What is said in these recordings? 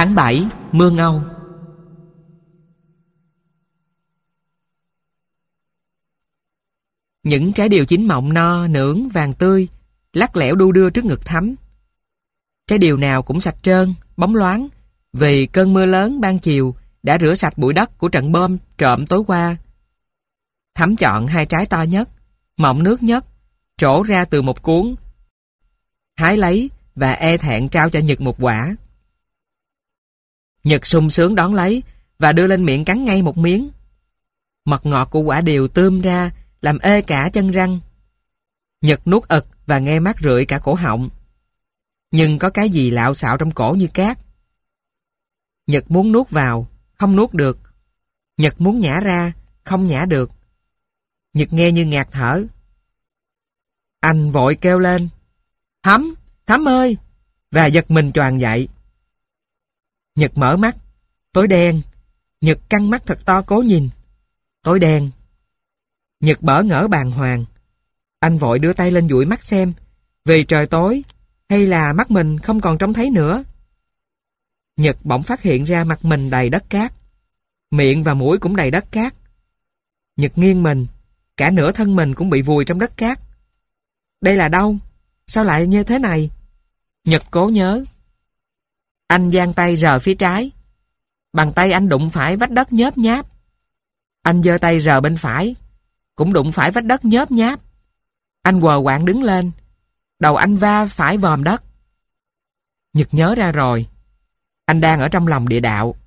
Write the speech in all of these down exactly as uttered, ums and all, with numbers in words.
Tháng bảy, Mương Âu. Những trái điều chín mọng no, nưởng, vàng tươi, lắc lẻo đu đưa trước ngực Thắm. Trái điều nào cũng sạch trơn, bóng loáng, vì cơn mưa lớn ban chiều đã rửa sạch bụi đất của trận bom trộm tối qua. Thắm chọn hai trái to nhất, mọng nước nhất, trổ ra từ một cuốn, hái lấy và e thẹn trao cho Nhật một quả. Nhật sung sướng đón lấy và đưa lên miệng cắn ngay một miếng. Mật ngọt của quả điều tươm ra, làm ê cả chân răng. Nhật nuốt ực và nghe mát rượi cả cổ họng. Nhưng có cái gì lạo xạo trong cổ như cát. Nhật muốn nuốt vào, không nuốt được. Nhật muốn nhả ra, không nhả được. Nhật nghe như ngạt thở. Anh vội kêu lên: Thắm, Thắm ơi! Và giật mình choàng dậy. Nhật mở mắt, tối đen. Nhật căng mắt thật to cố nhìn. Tối đen. Nhật bỡ ngỡ bàng hoàng. Anh vội đưa tay lên dụi mắt xem, vì trời tối hay là mắt mình không còn trông thấy nữa. Nhật bỗng phát hiện ra mặt mình đầy đất cát. Miệng và mũi cũng đầy đất cát. Nhật nghiêng mình, cả nửa thân mình cũng bị vùi trong đất cát. Đây là đâu? Sao lại như thế này? Nhật cố nhớ. Anh giang tay rờ phía trái. Bàn tay anh đụng phải vách đất nhớp nháp. Anh giơ tay rờ bên phải, cũng đụng phải vách đất nhớp nháp. Anh quờ quạng đứng lên. Đầu anh va phải vòm đất. Nhật nhớ ra rồi. Anh đang ở trong lòng địa đạo.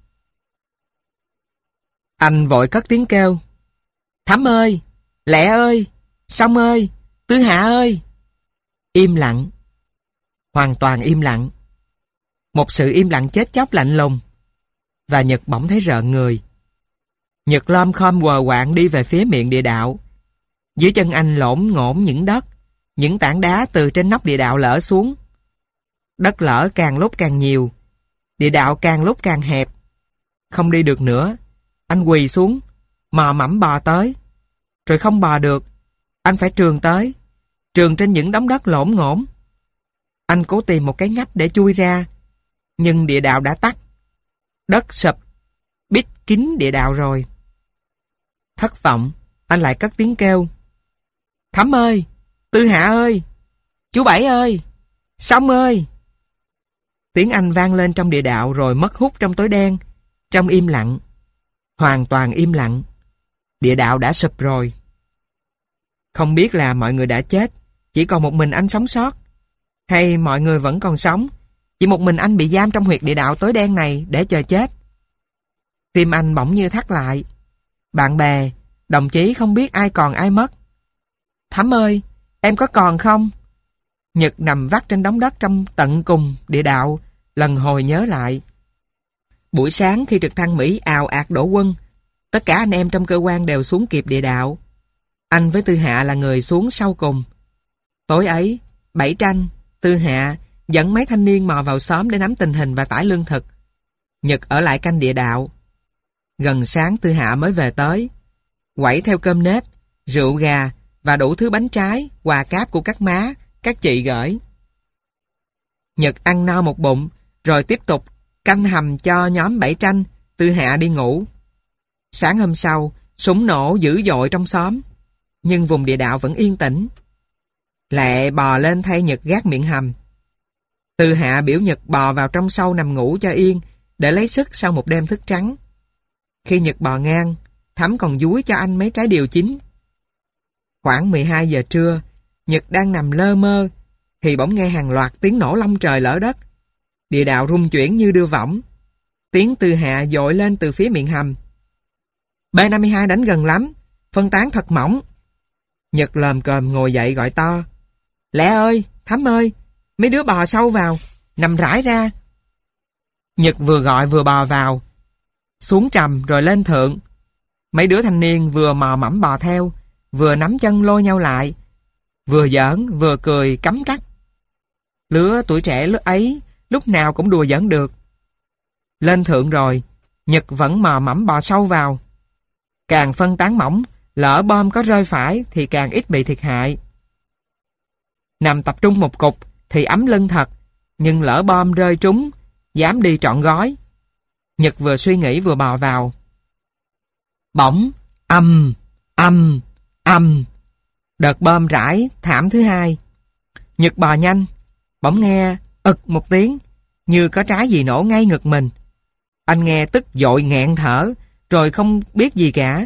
Anh vội cất tiếng kêu: Thắm ơi! Lẹ ơi! Song ơi! Tư Hạ ơi! Im lặng. Hoàn toàn im lặng. Một sự im lặng chết chóc lạnh lùng. Và Nhật bỗng thấy rợn người. Nhật lom khom quờ quạng đi về phía miệng địa đạo. Dưới chân anh lổn ngổn những đất, những tảng đá từ trên nóc địa đạo lở xuống. Đất lở càng lúc càng nhiều, địa đạo càng lúc càng hẹp. Không đi được nữa, anh quỳ xuống, mò mẫm bò tới. Rồi không bò được, anh phải trườn tới, trườn trên những đống đất lổn ngổn. Anh cố tìm một cái ngách để chui ra, nhưng địa đạo đã tắt. Đất sụp, bít kín địa đạo rồi. Thất vọng, anh lại cất tiếng kêu: Thắm ơi! Tư Hạ ơi! Chú Bảy ơi! Song ơi! Tiếng anh vang lên trong địa đạo rồi mất hút trong tối đen, trong im lặng. Hoàn toàn im lặng. Địa đạo đã sụp rồi. Không biết là mọi người đã chết, chỉ còn một mình anh sống sót, hay mọi người vẫn còn sống, chỉ một mình anh bị giam trong huyệt địa đạo tối đen này để chờ chết. Tim anh bỗng như thắt lại. Bạn bè, đồng chí không biết ai còn ai mất. Thắm ơi, em có còn không? Nhật nằm vắt trên đống đất trong tận cùng địa đạo, lần hồi nhớ lại. Buổi sáng khi trực thăng Mỹ ào ạt đổ quân, tất cả anh em trong cơ quan đều xuống kịp địa đạo. Anh với Tư Hạ là người xuống sau cùng. Tối ấy, Bảy Tranh, Tư Hạ dẫn mấy thanh niên mò vào xóm để nắm tình hình và tải lương thực. Nhật ở lại canh địa đạo. Gần sáng Tư Hạ mới về tới, quẩy theo cơm nếp, rượu gà và đủ thứ bánh trái, quà cáp của các má, các chị gửi. Nhật ăn no một bụng, rồi tiếp tục canh hầm cho nhóm Bảy Tranh, Tư Hạ đi ngủ. Sáng hôm sau, súng nổ dữ dội trong xóm, nhưng vùng địa đạo vẫn yên tĩnh. Lẹ bò lên thay Nhật gác miệng hầm. Tư Hạ biểu Nhật bò vào trong sâu nằm ngủ cho yên, để lấy sức sau một đêm thức trắng. Khi Nhật bò ngang, Thắm còn dúi cho anh mấy trái điều chín. Khoảng mười hai giờ trưa, Nhật đang nằm lơ mơ, thì bỗng nghe hàng loạt tiếng nổ long trời lở đất. Địa đạo rung chuyển như đưa võng. Tiếng Tư Hạ dội lên từ phía miệng hầm: B năm mươi hai đánh gần lắm, phân tán thật mỏng. Nhật lồm cồm ngồi dậy gọi to: Lẹ ơi, Thắm ơi, mấy đứa bò sâu vào, nằm rải ra. Nhật vừa gọi vừa bò vào, xuống trầm rồi lên thượng. Mấy đứa thanh niên vừa mò mẫm bò theo, vừa nắm chân lôi nhau lại, vừa giỡn vừa cười cắm cắt. Lứa tuổi trẻ lúc ấy lúc nào cũng đùa giỡn được. Lên thượng rồi, Nhật vẫn mò mẫm bò sâu vào. Càng phân tán mỏng, lỡ bom có rơi phải thì càng ít bị thiệt hại. Nằm tập trung một cục thì ấm lưng thật, nhưng lỡ bom rơi trúng, dám đi trọn gói, Nhật vừa suy nghĩ vừa bò vào. Bỗng, âm, âm, âm. Đợt bơm rải thảm thứ hai. Nhật bò nhanh, bỗng nghe ực một tiếng, như có trái gì nổ ngay ngực mình. Anh nghe tức dội nghẹn thở, rồi không biết gì cả.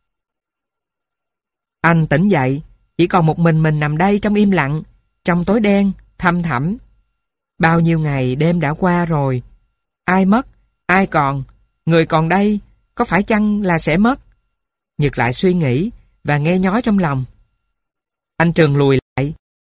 Anh tỉnh dậy, chỉ còn một mình mình nằm đây trong im lặng, trong tối đen, thăm thẳm. Bao nhiêu ngày đêm đã qua rồi. Ai mất, ai còn, người còn đây, có phải chăng là sẽ mất? Nhật lại suy nghĩ và nghe nhói trong lòng. Anh trườn lùi lại.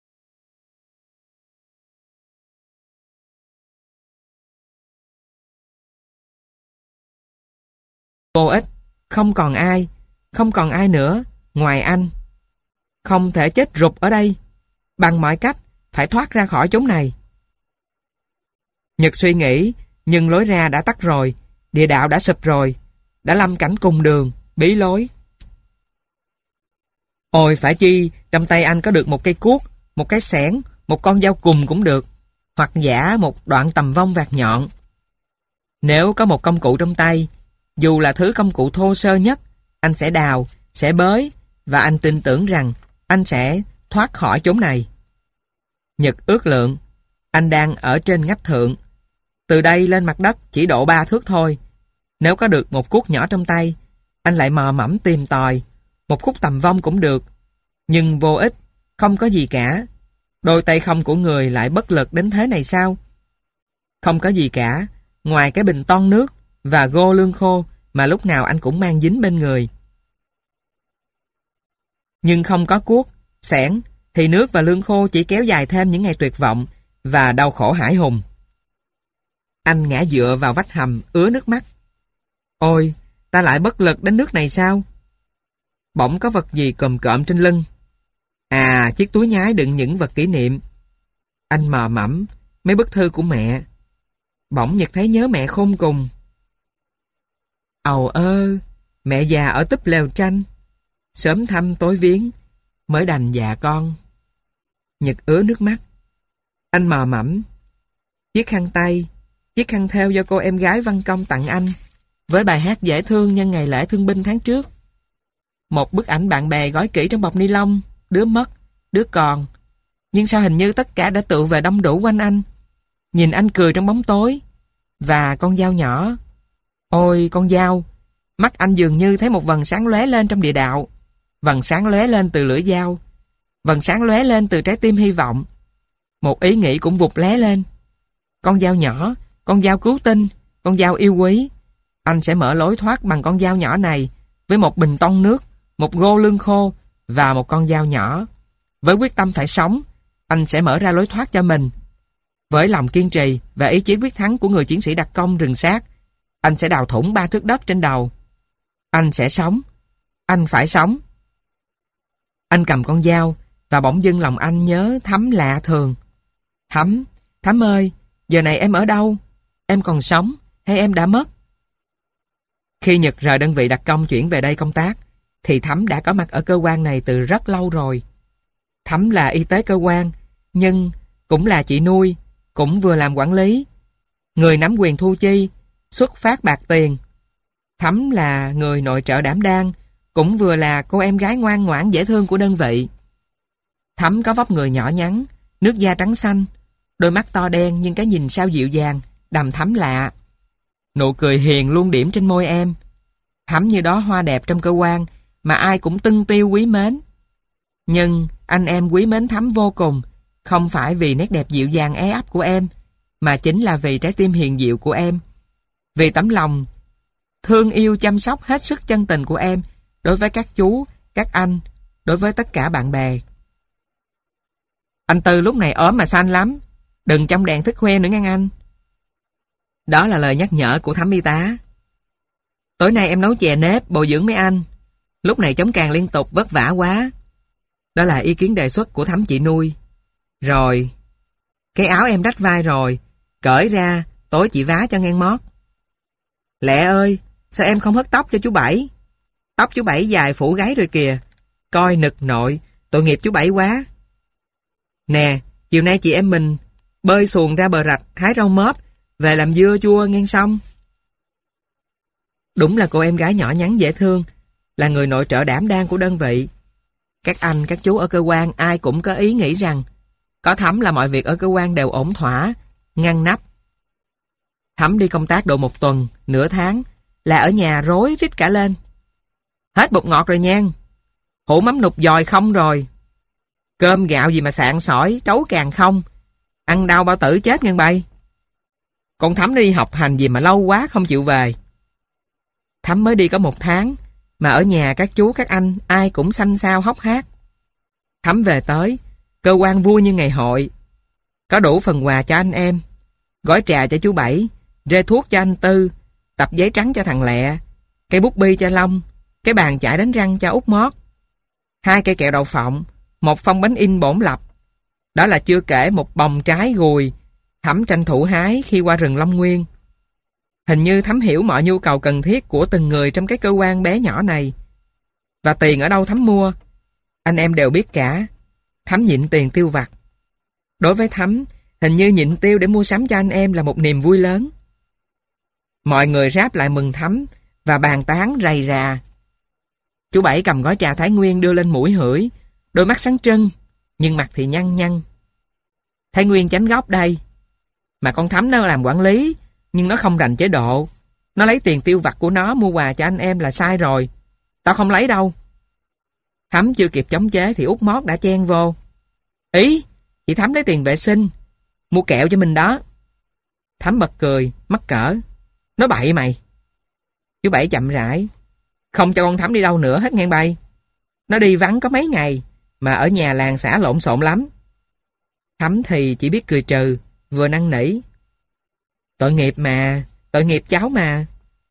Vô ích, không còn ai, không còn ai nữa, ngoài anh. Không thể chết rụt ở đây. Bằng mọi cách, phải thoát ra khỏi chốn này. Nhật suy nghĩ, nhưng lối ra đã tắt rồi, địa đạo đã sụp rồi, đã lâm cảnh cùng đường, bí lối. Ôi phải chi, trong tay anh có được một cây cuốc, một cái xẻng, một con dao cùm cũng được, hoặc giả một đoạn tầm vong vạt nhọn. Nếu có một công cụ trong tay, dù là thứ công cụ thô sơ nhất, anh sẽ đào, sẽ bới, và anh tin tưởng rằng anh sẽ thoát khỏi chốn này. Nhật ước lượng, anh đang ở trên ngách thượng. Từ đây lên mặt đất chỉ độ ba thước thôi. Nếu có được một cuốc nhỏ trong tay, anh lại mò mẫm tìm tòi. Một khúc tầm vong cũng được. Nhưng vô ích, không có gì cả. Đôi tay không của người lại bất lực đến thế này sao? Không có gì cả, ngoài cái bình toan nước và gô lương khô mà lúc nào anh cũng mang dính bên người. Nhưng không có cuốc, xẻng, thì nước và lương khô chỉ kéo dài thêm những ngày tuyệt vọng và đau khổ hãi hùng. Anh ngã dựa vào vách hầm, ứa nước mắt. Ôi, ta lại bất lực đến nước này sao? Bỗng có vật gì cồm cộm trên lưng. À, chiếc túi nhái đựng những vật kỷ niệm. Anh mò mẫm mấy bức thư của mẹ. Bỗng Nhật thấy nhớ mẹ khôn cùng. Ầu ơ, mẹ già ở túp lều tranh, sớm thăm tối viếng, mới đành dạ con. Nhật ứa nước mắt. Anh mò mẫm chiếc khăn tay, chiếc khăn thêu do cô em gái Văn Công tặng anh, với bài hát dễ thương nhân ngày lễ thương binh tháng trước. Một bức ảnh bạn bè gói kỹ trong bọc ni lông, đứa mất, đứa còn. Nhưng sao hình như tất cả đã tụ về đông đủ quanh anh. Nhìn anh cười trong bóng tối. Và con dao nhỏ. Ôi con dao, mắt anh dường như thấy một vầng sáng lóe lên trong địa đạo. Vầng sáng lóe lên từ lưỡi dao. Vầng sáng lóe lên từ trái tim hy vọng. Một ý nghĩ cũng vụt lóe lên. Con dao nhỏ, con dao cứu tinh, con dao yêu quý. Anh sẽ mở lối thoát bằng con dao nhỏ này, với một bình tông nước, một gô lương khô và một con dao nhỏ. Với quyết tâm phải sống, anh sẽ mở ra lối thoát cho mình. Với lòng kiên trì và ý chí quyết thắng của người chiến sĩ đặc công rừng sát, anh sẽ đào thủng ba thước đất trên đầu. Anh sẽ sống. Anh phải sống. Anh cầm con dao và bỗng dưng lòng anh nhớ Thắm lạ thường. Thắm, Thắm ơi, giờ này em ở đâu? Em còn sống hay em đã mất? Khi Nhật rời đơn vị đặc công chuyển về đây công tác, thì Thắm đã có mặt ở cơ quan này từ rất lâu rồi. Thắm là y tế cơ quan, nhưng cũng là chị nuôi, cũng vừa làm quản lý, người nắm quyền thu chi, xuất phát bạc tiền. Thắm là người nội trợ đảm đang, cũng vừa là cô em gái ngoan ngoãn dễ thương của đơn vị. Thắm có vóc người nhỏ nhắn, nước da trắng xanh, đôi mắt to đen nhưng cái nhìn sao dịu dàng, đằm thắm lạ. Nụ cười hiền luôn điểm trên môi em. Thắm như đó hoa đẹp trong cơ quan mà ai cũng tưng tiêu quý mến. Nhưng anh em quý mến Thắm vô cùng, không phải vì nét đẹp dịu dàng é ấp của em, mà chính là vì trái tim hiền diệu của em. Vì tấm lòng thương yêu chăm sóc hết sức chân tình của em đối với các chú, các anh, đối với tất cả bạn bè. Anh Tư lúc này ốm mà xanh lắm, đừng trong đèn thức khuya nữa nghe anh. Đó là lời nhắc nhở của Thắm y tá. Tối nay em nấu chè nếp bồi dưỡng mấy anh. Lúc này chống càng liên tục vất vả quá. Đó là ý kiến đề xuất của Thắm chị nuôi. Rồi, cái áo em rách vai rồi, cởi ra, tối chị vá cho ngang mót. Lẹ ơi, sao em không hớt tóc cho chú Bảy? Tóc chú Bảy dài phủ gáy rồi kìa. Coi nực nội, tội nghiệp chú Bảy quá. Nè, chiều nay chị em mình bơi xuồng ra bờ rạch, hái rau mớp, về làm dưa chua ngang sông. Đúng là cô em gái nhỏ nhắn dễ thương, là người nội trợ đảm đang của đơn vị. Các anh, các chú ở cơ quan ai cũng có ý nghĩ rằng có Thắm là mọi việc ở cơ quan đều ổn thỏa, ngăn nắp. Thắm đi công tác độ một tuần, nửa tháng, là ở nhà rối rít cả lên. Hết bột ngọt rồi nhan, hũ mắm nục dòi không rồi, cơm gạo gì mà sạn sỏi, trấu càng không, ăn đau bao tử chết ngân bay. Con Thắm đi học hành gì mà lâu quá không chịu về. Thắm mới đi có một tháng, mà ở nhà các chú các anh ai cũng xanh xao hóc hát. Thắm về tới, cơ quan vui như ngày hội. Có đủ phần quà cho anh em, gói trà cho chú Bảy, rê thuốc cho anh Tư, tập giấy trắng cho thằng Lẹ, cây bút bi cho Long, cái bàn chải đánh răng cho Út Mót, hai cây kẹo đậu phộng, một phong bánh in bổn lập. Đó là chưa kể một bồng trái gùi Thắm tranh thủ hái khi qua rừng Long Nguyên. Hình như Thắm hiểu mọi nhu cầu cần thiết của từng người trong cái cơ quan bé nhỏ này. Và tiền ở đâu Thắm mua, anh em đều biết cả. Thắm nhịn tiền tiêu vặt. Đối với Thắm, hình như nhịn tiêu để mua sắm cho anh em là một niềm vui lớn. Mọi người ráp lại mừng Thắm và bàn tán rầy rà. Chú Bảy cầm gói trà Thái Nguyên đưa lên mũi hửi, đôi mắt sáng trân, nhưng mặt thì nhăn nhăn. Thái Nguyên chánh góc đây. Mà con Thắm nó làm quản lý, nhưng nó không rành chế độ. Nó lấy tiền tiêu vặt của nó mua quà cho anh em là sai rồi. Tao không lấy đâu. Thắm chưa kịp chống chế thì Út Mót đã chen vô. Ý, chị Thắm lấy tiền vệ sinh, mua kẹo cho mình đó. Thắm bật cười, mắc cỡ. Nói bậy mày. Chú Bảy chậm rãi. Không cho con Thắm đi đâu nữa hết ngang bay. Nó đi vắng có mấy ngày, mà ở nhà làng xã lộn xộn lắm. Thắm thì chỉ biết cười trừ, vừa năn nỉ. Tội nghiệp mà, tội nghiệp cháu mà.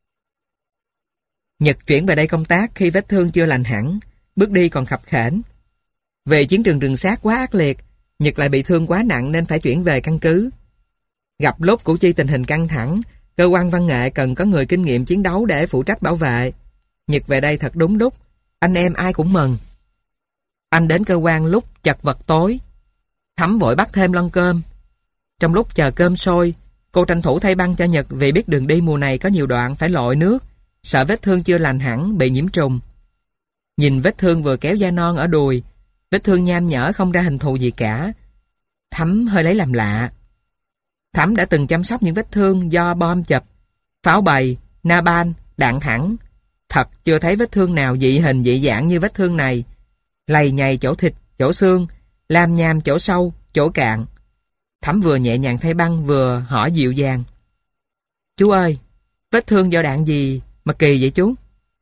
Nhật chuyển về đây công tác khi vết thương chưa lành hẳn, bước đi còn khập khểnh. Về chiến trường rừng sát quá ác liệt, Nhật lại bị thương quá nặng nên phải chuyển về căn cứ. Gặp lúc Củ Chi tình hình căng thẳng, cơ quan văn nghệ cần có người kinh nghiệm chiến đấu để phụ trách bảo vệ. Nhật về đây thật đúng lúc, anh em ai cũng mừng. Anh đến cơ quan lúc chật vật tối. Thắm vội bắt thêm lon cơm. Trong lúc chờ cơm sôi, cô tranh thủ thay băng cho Nhật vì biết đường đi mùa này có nhiều đoạn phải lội nước, sợ vết thương chưa lành hẳn bị nhiễm trùng. Nhìn vết thương vừa kéo da non ở đùi, vết thương nham nhở không ra hình thù gì cả, Thắm hơi lấy làm lạ. Thắm đã từng chăm sóc những vết thương do bom chập, pháo bầy, napalm, đạn thẳng. Thật chưa thấy vết thương nào dị hình dị dạng như vết thương này. Lầy nhầy chỗ thịt, chỗ xương, lam nham chỗ sâu, chỗ cạn. Thắm vừa nhẹ nhàng thay băng vừa hỏi dịu dàng. Chú ơi, vết thương do đạn gì mà kỳ vậy chú?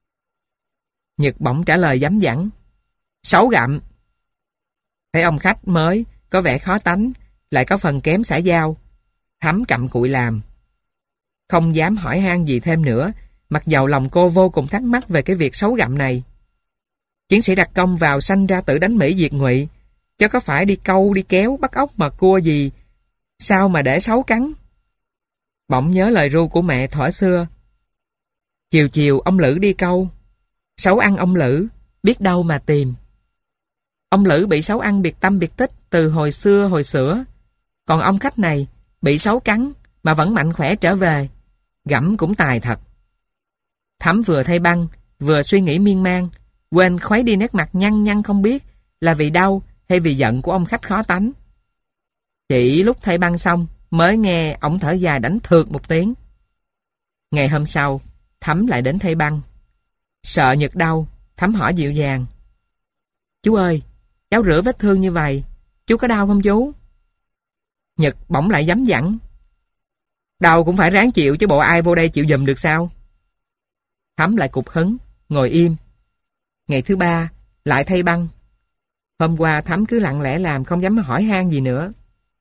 Nhật bỗng trả lời dám dẳng. Sáu gặm. Thấy ông khách mới, có vẻ khó tánh, lại có phần kém xã giao. Thắm cặm cụi làm. Không dám hỏi han gì thêm nữa, mặc dầu lòng cô vô cùng thắc mắc về cái việc xấu gặm này. Chiến sĩ đặc công vào sanh ra tự đánh Mỹ diệt Ngụy, chứ có phải đi câu, đi kéo, bắt ốc mà cua gì, sao mà để xấu cắn? Bỗng nhớ lời ru của mẹ thuở xưa. Chiều chiều ông Lữ đi câu, sấu ăn ông Lữ, biết đâu mà tìm. Ông Lữ bị sấu ăn biệt tâm biệt tích từ hồi xưa hồi xửa. Còn ông khách này bị sấu cắn mà vẫn mạnh khỏe trở về, gẫm cũng tài thật. Thắm vừa thay băng, vừa suy nghĩ miên man, quên khuấy đi nét mặt nhăn nhăn không biết là vì đau hay vì giận của ông khách khó tánh. Chỉ lúc thay băng xong mới nghe ổng thở dài đánh thượt một tiếng. Ngày hôm sau, Thắm lại đến thay băng. Sợ Nhật đau, Thắm hỏi dịu dàng. Chú ơi, cháu rửa vết thương như vậy, chú có đau không chú? Nhật bỗng lại dám dẳng. Đau cũng phải ráng chịu chứ bộ ai vô đây chịu giùm được sao? Thắm lại cục hứng, ngồi im. Ngày thứ ba, lại thay băng. Hôm qua Thắm cứ lặng lẽ làm, không dám hỏi han gì nữa.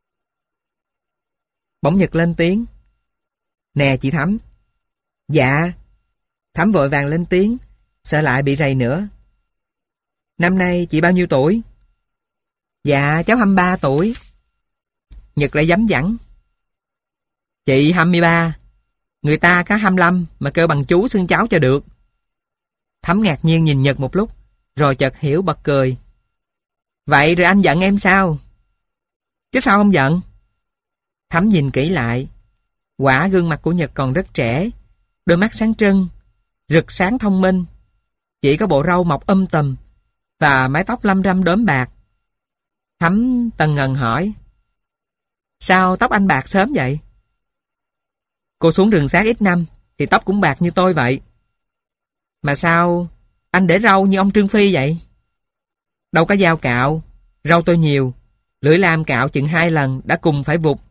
Bỗng Nhật lên tiếng. Nè chị Thắm. Dạ. Thắm vội vàng lên tiếng, sợ lại bị rầy nữa. Năm nay chị bao nhiêu tuổi? Dạ cháu hai mươi ba tuổi. Nhật lại dám dẳng. Chị hai mươi ba, người ta có hai mươi lăm mà kêu bằng chú xưng cháu cho được. Thắm ngạc nhiên nhìn Nhật một lúc, rồi chợt hiểu bật cười. Vậy rồi anh giận em sao? Chứ sao không giận? Thắm nhìn kỹ lại. Quả gương mặt của Nhật còn rất trẻ, đôi mắt sáng trưng, rực sáng thông minh. Chỉ có bộ râu mọc um tùm và mái tóc lăm răm đốm bạc. Thắm tần ngần hỏi: Sao tóc anh bạc sớm vậy? Cô xuống rừng sát ít năm thì tóc cũng bạc như tôi vậy. Mà sao anh để râu như ông Trương Phi vậy? Đâu có dao cạo, râu tôi nhiều, lưỡi lam cạo chừng hai lần đã cùng phải vụt.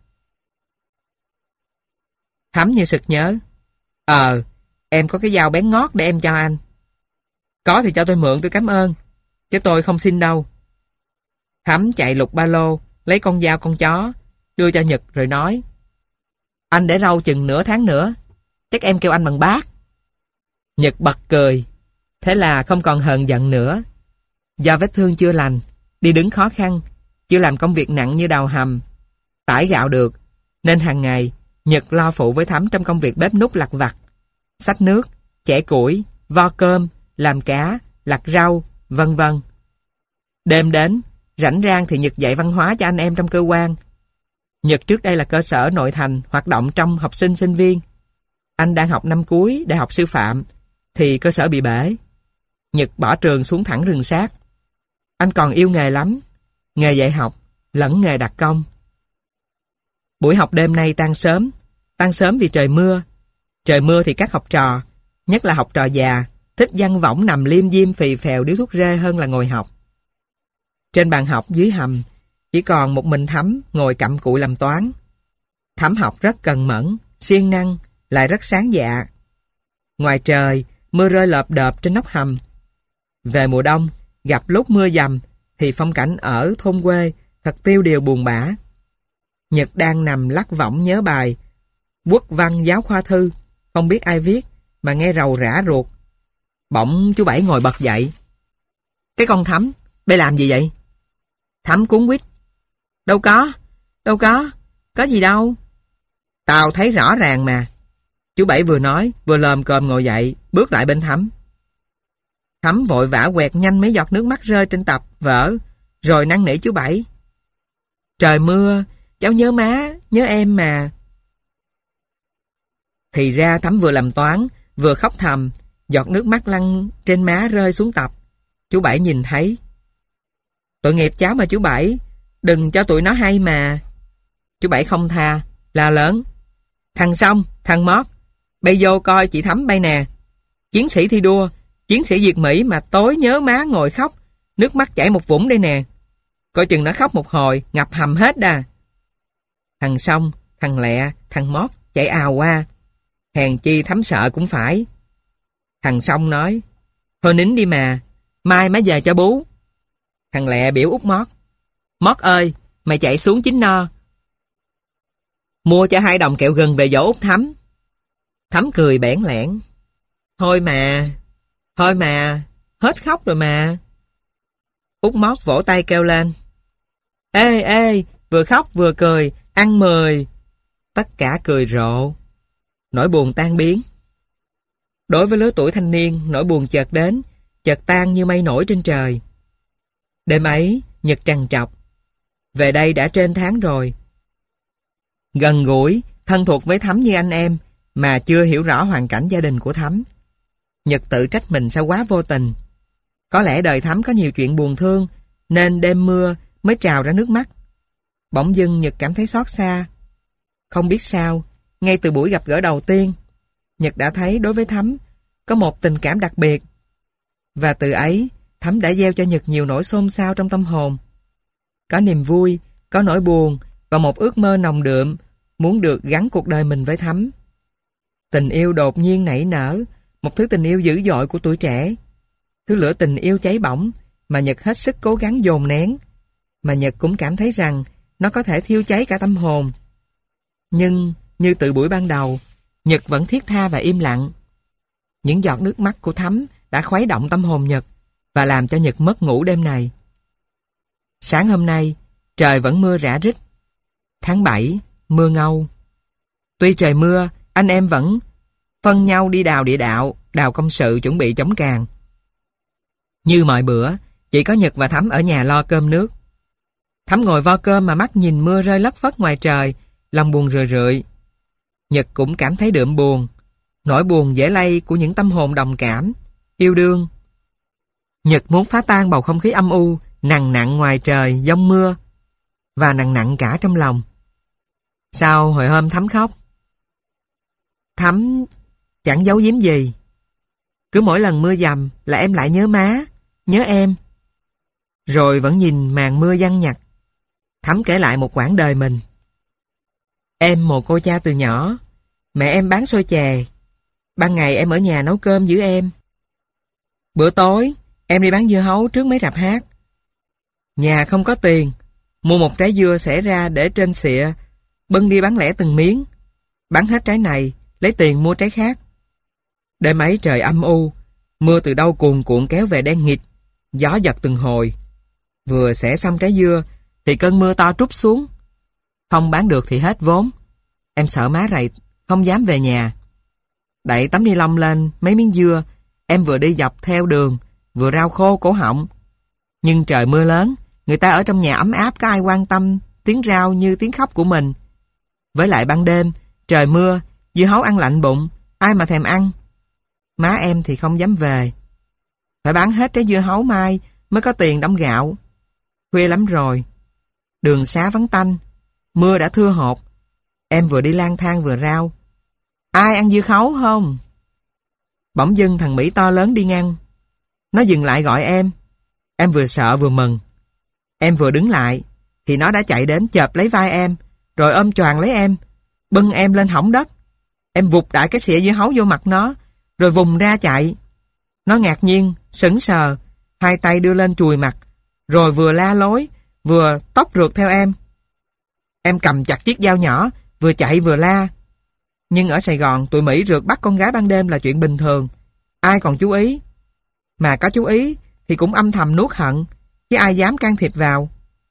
Thắm như sực nhớ: Ờ, em có cái dao bén ngót để em cho anh. Có thì cho tôi mượn, tôi cảm ơn, chứ tôi không xin đâu. Thắm chạy lục ba lô, lấy con dao con chó, đưa cho Nhật rồi nói: Anh để râu chừng nửa tháng nữa, chắc em kêu anh bằng bác. Nhật bật cười. Thế là không còn hờn giận nữa. Do vết thương chưa lành, đi đứng khó khăn, chưa làm công việc nặng như đào hầm, tải gạo được, nên hàng ngày Nhật lo phụ với Thắm trong công việc bếp núc lặt vặt, xách nước, chẻ củi, vo cơm, làm cá, lặt rau, vân vân. Đêm đến, rảnh rang thì Nhật dạy văn hóa cho anh em trong cơ quan. Nhật trước đây là cơ sở nội thành hoạt động trong học sinh sinh viên. Anh đang học năm cuối đại học sư phạm thì cơ sở bị bể. Nhật bỏ trường xuống thẳng rừng sát. Anh còn yêu nghề lắm, nghề dạy học lẫn nghề đặc công. Buổi học đêm nay tan sớm, tan sớm vì trời mưa. Trời mưa thì các học trò, nhất là học trò già, thích văn võng nằm liêm diêm phì phèo điếu thuốc rê hơn là ngồi học. Trên bàn học dưới hầm, chỉ còn một mình Thắm ngồi cặm cụi làm toán. Thắm học rất cần mẫn, siêng năng, lại rất sáng dạ. Ngoài trời, mưa rơi lợp đợp trên nóc hầm. Về mùa đông, gặp lúc mưa dầm, thì phong cảnh ở thôn quê thật tiêu điều buồn bã. Nhật đang nằm lắc võng nhớ bài Quốc văn giáo khoa thư, không biết ai viết, mà nghe rầu rã ruột. Bỗng chú Bảy ngồi bật dậy. Cái con Thắm, bây làm gì vậy? Thắm cuống quýt. Đâu có, đâu có, có gì đâu. Tao thấy rõ ràng mà. Chú Bảy vừa nói, vừa lồm cồm ngồi dậy, bước lại bên Thắm. Thắm vội vã quẹt nhanh mấy giọt nước mắt rơi trên tập, vở, rồi năn nỉ chú Bảy. Trời mưa, cháu nhớ má, nhớ em mà. Thì ra Thắm vừa làm toán, vừa khóc thầm, giọt nước mắt lăn trên má rơi xuống tập. Chú Bảy nhìn thấy. Tội nghiệp cháu mà chú Bảy, đừng cho tụi nó hay mà. Chú Bảy không tha, la lớn. Thằng Song, thằng Mót, bay vô coi chị Thắm bay nè. Chiến sĩ thi đua, chiến sĩ Việt Mỹ mà tối nhớ má ngồi khóc, nước mắt chảy một vũng đây nè. Coi chừng nó khóc một hồi, ngập hầm hết đà. Thằng Song, thằng Lẹ, thằng Mót chạy ào qua. Hèn chi Thắm sợ cũng phải. Thằng Song nói, thôi nín đi mà, mai má về cho bú. Thằng Lẹ biểu út Mót, Mót ơi, mày chạy xuống Chính No, mua cho hai đồng kẹo gừng về dỗ út Thắm. Thắm cười bẽn lẽn. Thôi mà, thôi mà, hết khóc rồi mà. Út Mót vỗ tay kêu lên. Ê, ê, vừa khóc vừa cười, ăn mười. Tất cả cười rộ. Nỗi buồn tan biến. Đối với lứa tuổi thanh niên, nỗi buồn chợt đến, chợt tan như mây nổi trên trời. Đêm ấy, Nhật trằn trọc. Về đây đã trên tháng rồi. Gần gũi, thân thuộc với Thắm như anh em, mà chưa hiểu rõ hoàn cảnh gia đình của Thắm. Nhật tự trách mình sao quá vô tình. Có lẽ đời Thắm có nhiều chuyện buồn thương, nên đêm mưa mới trào ra nước mắt. Bỗng dưng Nhật cảm thấy xót xa. Không biết sao, ngay từ buổi gặp gỡ đầu tiên, Nhật đã thấy đối với Thắm có một tình cảm đặc biệt. Và từ ấy, Thắm đã gieo cho Nhật nhiều nỗi xôn xao trong tâm hồn. Có niềm vui, có nỗi buồn và một ước mơ nồng đượm muốn được gắn cuộc đời mình với Thắm. Tình yêu đột nhiên nảy nở, một thứ tình yêu dữ dội của tuổi trẻ. Thứ lửa tình yêu cháy bỏng mà Nhật hết sức cố gắng dồn nén, mà Nhật cũng cảm thấy rằng nó có thể thiêu cháy cả tâm hồn. Nhưng như từ buổi ban đầu, Nhật vẫn thiết tha và im lặng. Những giọt nước mắt của Thắm đã khuấy động tâm hồn Nhật và làm cho Nhật mất ngủ đêm này. Sáng hôm nay, trời vẫn mưa rã rít. Tháng bảy, mưa ngâu. Tuy trời mưa, anh em vẫn phân nhau đi đào địa đạo, đào công sự chuẩn bị chống càn. Như mọi bữa, chỉ có Nhật và Thắm ở nhà lo cơm nước. Thắm ngồi vo cơm mà mắt nhìn mưa rơi lất phất ngoài trời, lòng buồn rười rượi. Nhật cũng cảm thấy đượm buồn. Nỗi buồn dễ lây của những tâm hồn đồng cảm, yêu đương. Nhật muốn phá tan bầu không khí âm u, nặng nặng ngoài trời, giông mưa, và nặng nặng cả trong lòng. Sau hồi hôm Thắm khóc, Thắm chẳng giấu giếm gì. Cứ mỗi lần mưa dầm là em lại nhớ má, nhớ em. Rồi vẫn nhìn màn mưa giăng nhặt, Thắm kể lại một quãng đời mình. Em mồ côi cha từ nhỏ, mẹ em bán xôi chè. Ban ngày em ở nhà nấu cơm giữ em. Bữa tối, em đi bán dưa hấu trước mấy rạp hát. Nhà không có tiền, mua một trái dưa xẻ ra để trên xịa, bưng đi bán lẻ từng miếng. Bán hết trái này, lấy tiền mua trái khác. Đêm ấy trời âm u, mưa từ đâu cuồn cuộn kéo về đen nghịt, gió giật từng hồi. Vừa xẻ xong trái dưa, thì cơn mưa to trút xuống. Không bán được thì hết vốn. Em sợ má rầy, không dám về nhà. Đậy tấm ni lông lên mấy miếng dưa, em vừa đi dọc theo đường, vừa rau khô cổ họng. Nhưng trời mưa lớn, người ta ở trong nhà ấm áp, có ai quan tâm tiếng rau như tiếng khóc của mình. Với lại ban đêm, trời mưa, dưa hấu ăn lạnh bụng, ai mà thèm ăn. Má em thì không dám về. Phải bán hết trái dưa hấu mai mới có tiền đóng gạo. Khuya lắm rồi, đường xá vắng tanh, mưa đã thưa hột. Em vừa đi lang thang vừa rao: ai ăn dưa hấu không? Bỗng dưng thằng Mỹ to lớn đi ngang. Nó dừng lại gọi em. Em vừa sợ vừa mừng. Em vừa đứng lại thì nó đã chạy đến chộp lấy vai em, rồi ôm choàng lấy em, bưng em lên hõng đất. Em vụt đại cái xịa dưa hấu vô mặt nó, rồi vùng ra chạy. Nó ngạc nhiên, sững sờ, hai tay đưa lên chùi mặt, rồi vừa la lối, vừa tóc rượt theo em. Em cầm chặt chiếc dao nhỏ, vừa chạy vừa la. Nhưng ở Sài Gòn, tụi Mỹ rượt bắt con gái ban đêm là chuyện bình thường. Ai còn chú ý? Mà có chú ý thì cũng âm thầm nuốt hận, chứ ai dám can thiệp vào.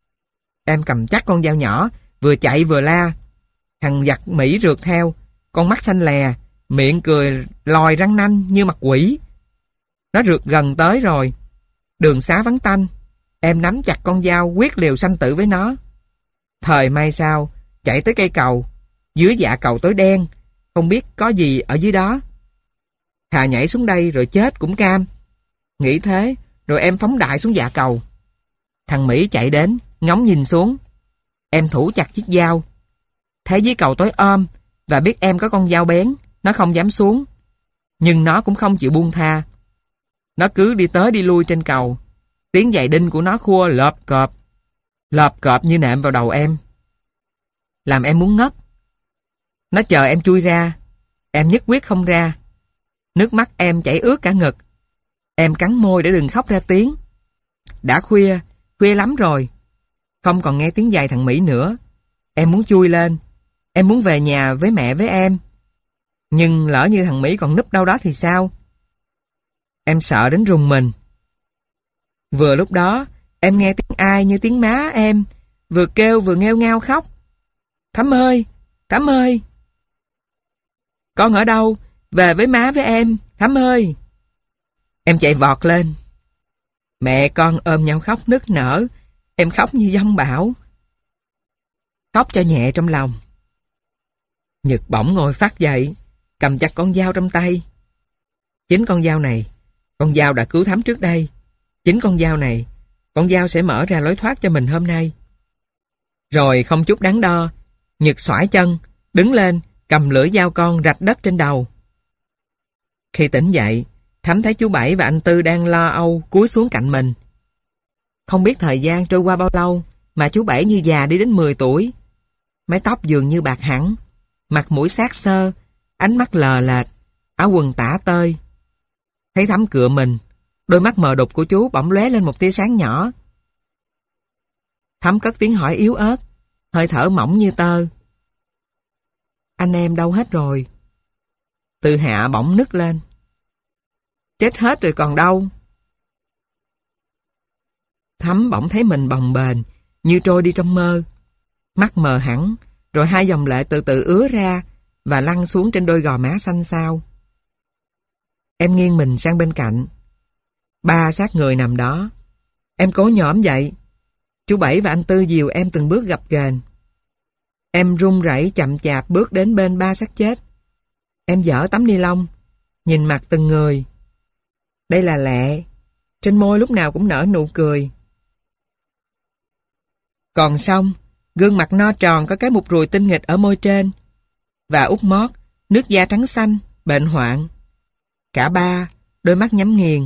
Em cầm chắc con dao nhỏ, vừa chạy vừa la. Thằng giặc Mỹ rượt theo, con mắt xanh lè, miệng cười lòi răng nanh như mặt quỷ. Nó rượt gần tới rồi. Đường xá vắng tanh. Em nắm chặt con dao quyết liều sanh tử với nó. Thời may sao, chạy tới cây cầu. Dưới dạ cầu tối đen, không biết có gì ở dưới đó. Thà nhảy xuống đây rồi chết cũng cam. Nghĩ thế, rồi em phóng đại xuống dạ cầu. Thằng Mỹ chạy đến, ngóng nhìn xuống. Em thủ chặt chiếc dao. Thấy dưới cầu tối om, và biết em có con dao bén, nó không dám xuống. Nhưng nó cũng không chịu buông tha. Nó cứ đi tới đi lui trên cầu. Tiếng giày đinh của nó khua lợp cọp, lợp cọp như nệm vào đầu em, làm em muốn ngất. Nó chờ em chui ra, em nhất quyết không ra. Nước mắt em chảy ướt cả ngực. Em cắn môi để đừng khóc ra tiếng. Đã khuya, khuya lắm rồi. Không còn nghe tiếng giày thằng Mỹ nữa. Em muốn chui lên. Em muốn về nhà với mẹ với em. Nhưng lỡ như thằng Mỹ còn núp đâu đó thì sao? Em sợ đến rùng mình. Vừa lúc đó, em nghe tiếng ai như tiếng má em, vừa kêu vừa nghêu ngao khóc. Thắm ơi, Thắm ơi. Con ở đâu? Về với má với em, Thắm ơi. Em chạy vọt lên. Mẹ con ôm nhau khóc nức nở. Em khóc như giông bão. Khóc cho nhẹ trong lòng. Nhật bỗng ngồi phát dậy, cầm chặt con dao trong tay. Chính con dao này, con dao đã cứu Thắm trước đây. Chính con dao này, con dao sẽ mở ra lối thoát cho mình hôm nay. Rồi không chút đắn đo, Nhật xoải chân, đứng lên, cầm lưỡi dao con rạch đất trên đầu. Khi tỉnh dậy, Thắm thấy chú Bảy và anh Tư đang lo âu cúi xuống cạnh mình. Không biết thời gian trôi qua bao lâu mà chú Bảy như già đi đến mười tuổi. Mái tóc dường như bạc hẳn, mặt mũi xác xơ, ánh mắt lờ lệch, áo quần tả tơi. Thấy Thắm cựa mình, đôi mắt mờ đục của chú bỗng lóe lên một tia sáng nhỏ. Thắm cất tiếng hỏi yếu ớt, hơi thở mỏng như tơ. Anh em đâu hết rồi? Tư Hạ bỗng nức lên. Chết hết rồi còn đâu. Thắm bỗng thấy mình bồng bềnh, như trôi đi trong mơ. Mắt mờ hẳn, rồi hai dòng lệ từ từ ứa ra và lăn xuống trên đôi gò má xanh xao. Em nghiêng mình sang bên cạnh. Ba xác người nằm đó. Em cố nhõm dậy. Chú Bảy và anh Tư dìu em từng bước gập ghềnh. Em run rẩy chậm chạp bước đến bên ba xác chết. Em dở tấm ni lông, nhìn mặt từng người. Đây là Lẹ, trên môi lúc nào cũng nở nụ cười. Còn Song, gương mặt no tròn có cái mụt ruồi tinh nghịch ở môi trên. Và Út Mót, nước da trắng xanh, bệnh hoạn. Cả ba, đôi mắt nhắm nghiền.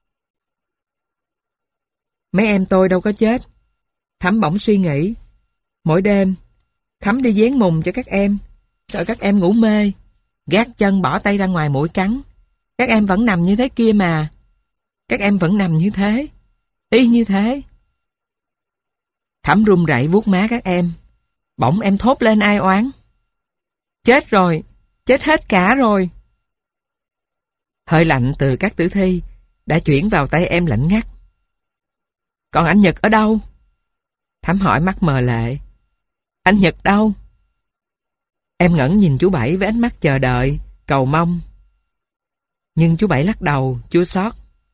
Mấy em tôi đâu có chết. Thắm bỗng suy nghĩ. Mỗi đêm, Thắm đi dán mùng cho các em, sợ các em ngủ mê, gác chân bỏ tay ra ngoài mũi cắn. Các em vẫn nằm như thế kia mà. Các em vẫn nằm như thế, y như thế. Thắm run rẩy vuốt má các em. Bỗng em thốt lên ai oán. Chết rồi, chết hết cả rồi. Hơi lạnh từ các tử thi đã chuyển vào tay em lạnh ngắt. Còn anh Nhật ở đâu? Thắm hỏi mắt mờ lệ. Anh Nhật đâu? Em ngẩng nhìn chú Bảy với ánh mắt chờ đợi, cầu mong. Nhưng chú Bảy lắc đầu, chua xót.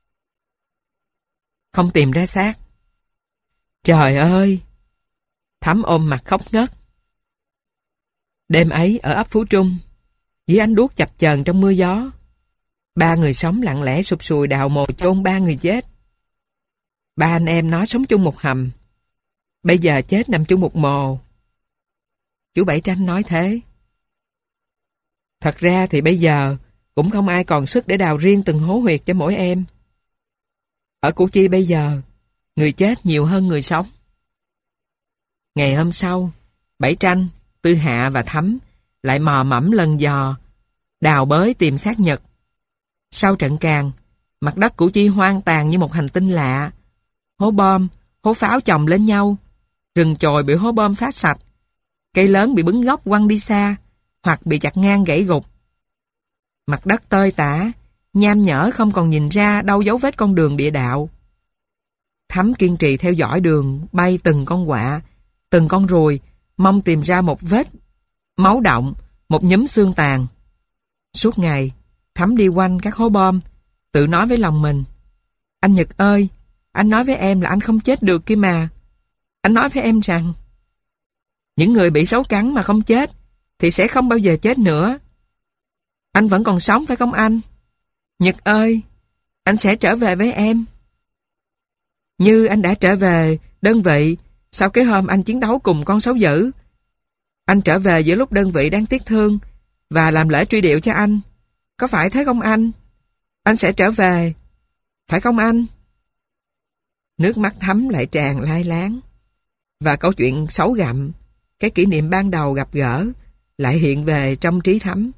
Không tìm ra xác. Trời ơi! Thắm ôm mặt khóc ngất. Đêm ấy ở ấp Phú Trung, dưới ánh đuốc chập chờn trong mưa gió, ba người sống lặng lẽ sụp sùi đào mồ chôn ba người chết. Ba anh em nó sống chung một hầm, bây giờ chết nằm chung một mồ. Chú Bảy Tranh nói thế. Thật ra thì bây giờ cũng không ai còn sức để đào riêng từng hố huyệt cho mỗi em. Ở Củ Chi bây giờ, người chết nhiều hơn người sống. Ngày hôm sau, Bảy Tranh, Tư Hạ và Thắm lại mò mẫm lần dò, đào bới tìm xác Nhật. Sau trận Càn, mặt đất Củ Chi hoang tàn như một hành tinh lạ. Hố bom, hố pháo chồng lên nhau, rừng chồi bị hố bom phát sạch, cây lớn bị bứng gốc quăng đi xa, hoặc bị chặt ngang gãy gục. Mặt đất tơi tả, nham nhở không còn nhìn ra đâu dấu vết con đường địa đạo. Thắm kiên trì theo dõi đường bay từng con quạ, từng con ruồi, mong tìm ra một vết máu động, một nhúm xương tàn. Suốt ngày, Thắm đi quanh các hố bom, tự nói với lòng mình. Anh Nhật ơi, anh nói với em là anh không chết được kia mà. Anh nói với em rằng những người bị sấu cắn mà không chết thì sẽ không bao giờ chết nữa. Anh vẫn còn sống phải không anh? Nhật ơi, anh sẽ trở về với em. Như anh đã trở về đơn vị sau cái hôm anh chiến đấu cùng con sấu dữ. Anh trở về giữa lúc đơn vị đang tiếc thương và làm lễ truy điệu cho anh. Có phải thế không anh? Anh sẽ trở về, phải không anh? Nước mắt Thắm lại tràn lai láng. Và câu chuyện xấu gặm, cái kỷ niệm ban đầu gặp gỡ, lại hiện về trong trí Thắm.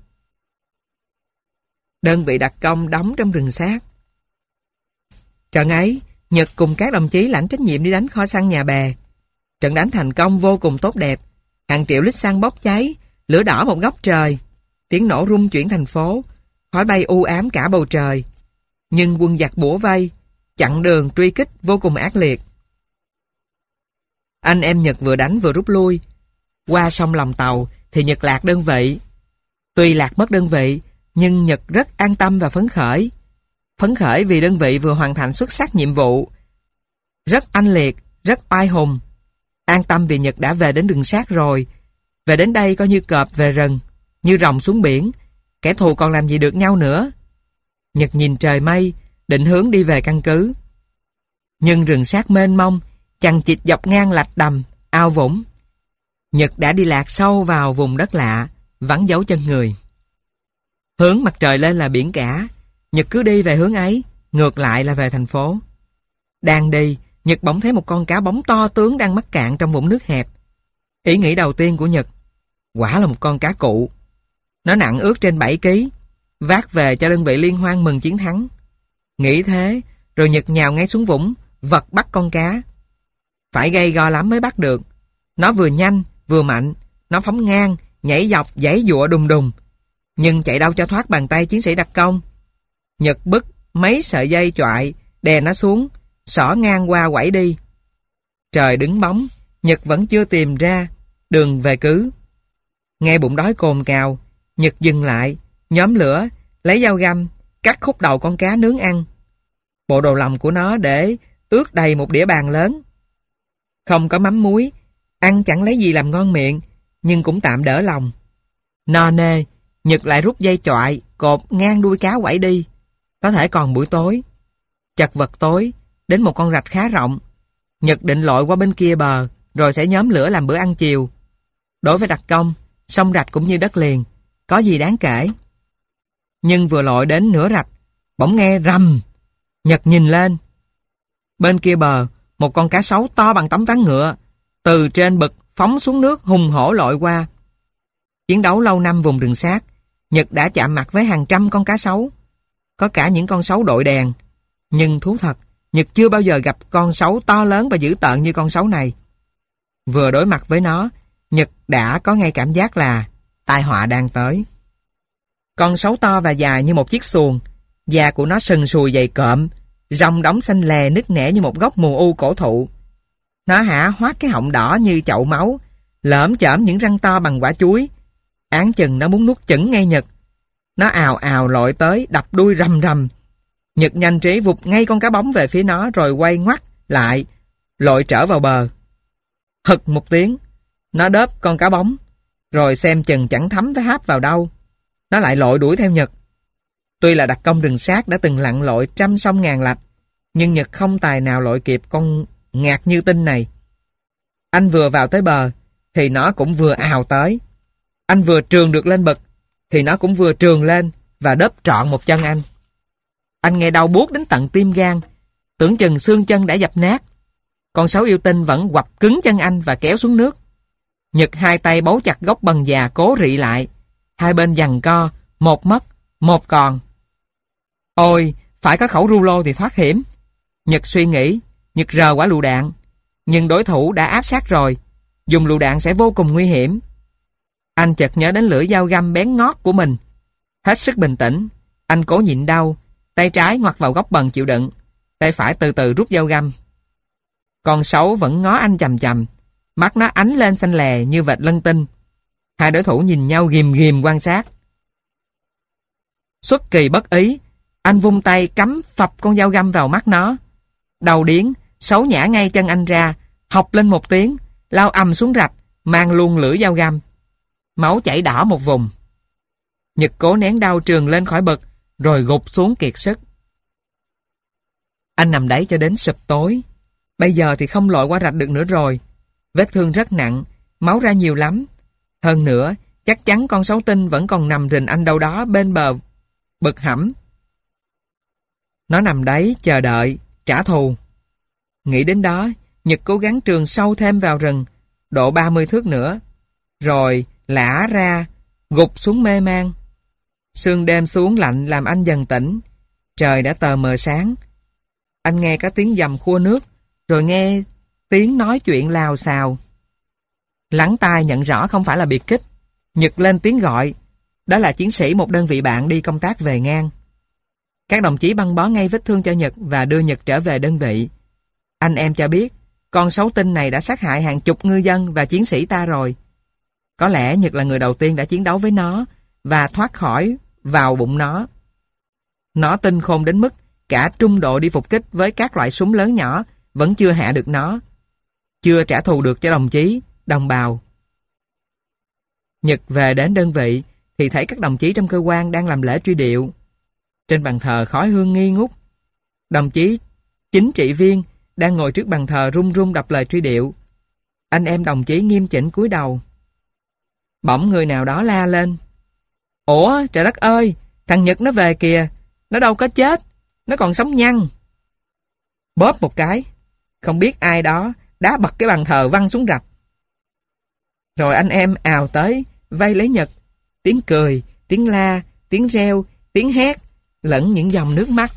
Đơn vị đặc công đóng trong rừng xác. Trận ấy, Nhật cùng các đồng chí lãnh trách nhiệm đi đánh kho xăng Nhà Bè. Trận đánh thành công vô cùng tốt đẹp. Hàng triệu lít xăng bốc cháy, lửa đỏ một góc trời. Tiếng nổ rung chuyển thành phố, khói bay u ám cả bầu trời. Nhưng quân giặc bủa vây, chặn đường truy kích vô cùng ác liệt. Anh em Nhật vừa đánh vừa rút lui. Qua sông Lòng Tàu thì Nhật lạc đơn vị. Tuy lạc mất đơn vị, nhưng Nhật rất an tâm và phấn khởi. Phấn khởi vì đơn vị vừa hoàn thành xuất sắc nhiệm vụ. Rất anh liệt, rất oai hùng. An tâm vì Nhật đã về đến rừng xác rồi. Về đến đây coi như cọp về rừng, như rồng xuống biển. Kẻ thù còn làm gì được nhau nữa. Nhật nhìn trời mây, định hướng đi về căn cứ. Nhưng rừng xác mênh mông, chằng chịt dọc ngang lạch đầm, ao vũng. Nhật đã đi lạc sâu vào vùng đất lạ, vắng dấu chân người. Hướng mặt trời lên là biển cả. Nhật cứ đi về hướng ấy, ngược lại là về thành phố. Đang đi, Nhật bỗng thấy một con cá bóng to tướng đang mắc cạn trong vũng nước hẹp. Ý nghĩ đầu tiên của Nhật, quả là một con cá cụ. Nó nặng ước trên bảy ki lô gam, vác về cho đơn vị liên hoan mừng chiến thắng. Nghĩ thế, rồi Nhật nhào ngay xuống vũng, vật bắt con cá. Phải gay go lắm mới bắt được. Nó vừa nhanh, vừa mạnh, nó phóng ngang, nhảy dọc, giãy giụa đùng đùng. Nhưng chạy đâu cho thoát bàn tay chiến sĩ đặc công. Nhật bứt mấy sợi dây choại, đè nó xuống, xỏ ngang qua quẩy đi. Trời đứng bóng, Nhật vẫn chưa tìm ra đường về cứ. Nghe bụng đói cồn cào, Nhật dừng lại, nhóm lửa, lấy dao găm, cắt khúc đầu con cá nướng ăn. Bộ đồ lòng của nó để ướt đầy một đĩa bàn lớn. Không có mắm muối, ăn chẳng lấy gì làm ngon miệng, nhưng cũng tạm đỡ lòng. No nê, Nhật lại rút dây choại, cột ngang đuôi cá quẩy đi. Có thể còn buổi tối. Chật vật tối, đến một con rạch khá rộng. Nhật định lội qua bên kia bờ, rồi sẽ nhóm lửa làm bữa ăn chiều. Đối với đặc công, sông rạch cũng như đất liền, có gì đáng kể. Nhưng vừa lội đến nửa rạch, bỗng nghe rầm. Nhật nhìn lên. Bên kia bờ, một con cá sấu to bằng tấm ván ngựa, từ trên bực phóng xuống nước hùng hổ lội qua. Chiến đấu lâu năm vùng rừng sát, Nhật đã chạm mặt với hàng trăm con cá sấu. Có cả những con sấu đội đèn. Nhưng thú thật, Nhật chưa bao giờ gặp con sấu to lớn và dữ tợn như con sấu này. Vừa đối mặt với nó, Nhật đã có ngay cảm giác là tai họa đang tới. Con sấu to và dài như một chiếc xuồng, da của nó sần sùi dày cộm, rong đóng xanh lè nứt nẻ như một gốc mù u cổ thụ. Nó hả hoác cái họng đỏ như chậu máu, lởm chởm những răng to bằng quả chuối. Áng chừng nó muốn nuốt chửng ngay Nhật. Nó ào ào lội tới, đập đuôi rầm rầm. Nhật nhanh trí vụt ngay con cá bóng về phía nó, rồi quay ngoắt lại, lội trở vào bờ. Hực một tiếng, nó đớp con cá bóng, rồi xem chừng chẳng thấm với háp vào đâu. Nó lại lội đuổi theo Nhật. Tuy là đặc công rừng sát đã từng lặn lội trăm sông ngàn lạch, nhưng Nhật không tài nào lội kịp con ngạc như tinh này. Anh vừa vào tới bờ, thì nó cũng vừa ào tới. Anh vừa trườn được lên bậc, thì nó cũng vừa trườn lên và đớp trọn một chân anh. Anh nghe đau buốt đến tận tim gan, tưởng chừng xương chân đã dập nát. Con sấu yêu tinh vẫn quặp cứng chân anh và kéo xuống nước. Nhật hai tay bấu chặt gốc bần già cố rị lại. Hai bên giằng co, một mất, một còn. Ôi, phải có khẩu rulo thì thoát hiểm. Nhật suy nghĩ, Nhật rờ quả lựu đạn. Nhưng đối thủ đã áp sát rồi, dùng lựu đạn sẽ vô cùng nguy hiểm. Anh chợt nhớ đến lưỡi dao găm bén ngót của mình. Hết sức bình tĩnh, anh cố nhịn đau, tay trái ngoặt vào góc bần chịu đựng, tay phải từ từ rút dao găm. Con sấu vẫn ngó anh chằm chằm, mắt nó ánh lên xanh lè như vệt lân tinh. Hai đối thủ nhìn nhau ghim ghim quan sát. Xuất kỳ bất ý, anh vung tay cắm phập con dao găm vào mắt nó. Đầu điếng, sấu nhả ngay chân anh ra, học lên một tiếng, lao ầm xuống rạch, mang luôn lưỡi dao găm. Máu chảy đỏ một vùng. Nhật cố nén đau trườn lên khỏi bậc, rồi gục xuống kiệt sức. Anh nằm đấy cho đến sụp tối. Bây giờ thì không lội qua rạch được nữa rồi. Vết thương rất nặng, máu ra nhiều lắm. Hơn nữa, chắc chắn con sấu tinh vẫn còn nằm rình anh đâu đó bên bờ bực hẳm. Nó nằm đấy chờ đợi, trả thù. Nghĩ đến đó, Nhật cố gắng trườn sâu thêm vào rừng, độ ba mươi thước nữa. Rồi lả ra, gục xuống mê man. Sương đêm xuống lạnh làm anh dần tỉnh. Trời đã tờ mờ sáng. Anh nghe có tiếng dầm khua nước, rồi nghe tiếng nói chuyện lào xào. Lắng tai nhận rõ không phải là biệt kích. Nhật lên tiếng gọi. Đó là chiến sĩ một đơn vị bạn đi công tác về ngang. Các đồng chí băng bó ngay vết thương cho Nhật và đưa Nhật trở về đơn vị. Anh em cho biết, con sấu tinh này đã sát hại hàng chục ngư dân và chiến sĩ ta rồi. Có lẽ Nhật là người đầu tiên đã chiến đấu với nó và thoát khỏi vào bụng nó. Nó tinh khôn đến mức cả trung đội đi phục kích với các loại súng lớn nhỏ vẫn chưa hạ được nó. Chưa trả thù được cho đồng chí, đồng bào. Nhật về đến đơn vị thì thấy các đồng chí trong cơ quan đang làm lễ truy điệu. Trên bàn thờ khói hương nghi ngút. Đồng chí chính trị viên đang ngồi trước bàn thờ run run đọc lời truy điệu. Anh em đồng chí nghiêm chỉnh cúi đầu. Bỗng người nào đó la lên. Ủa trời đất ơi, thằng Nhật nó về kìa, nó đâu có chết, nó còn sống nhăn. Bóp một cái, không biết ai đó đá bật cái bàn thờ văng xuống rạch. Rồi anh em ào tới, vây lấy Nhật. Tiếng cười, tiếng la, tiếng reo, tiếng hét, lẫn những dòng nước mắt.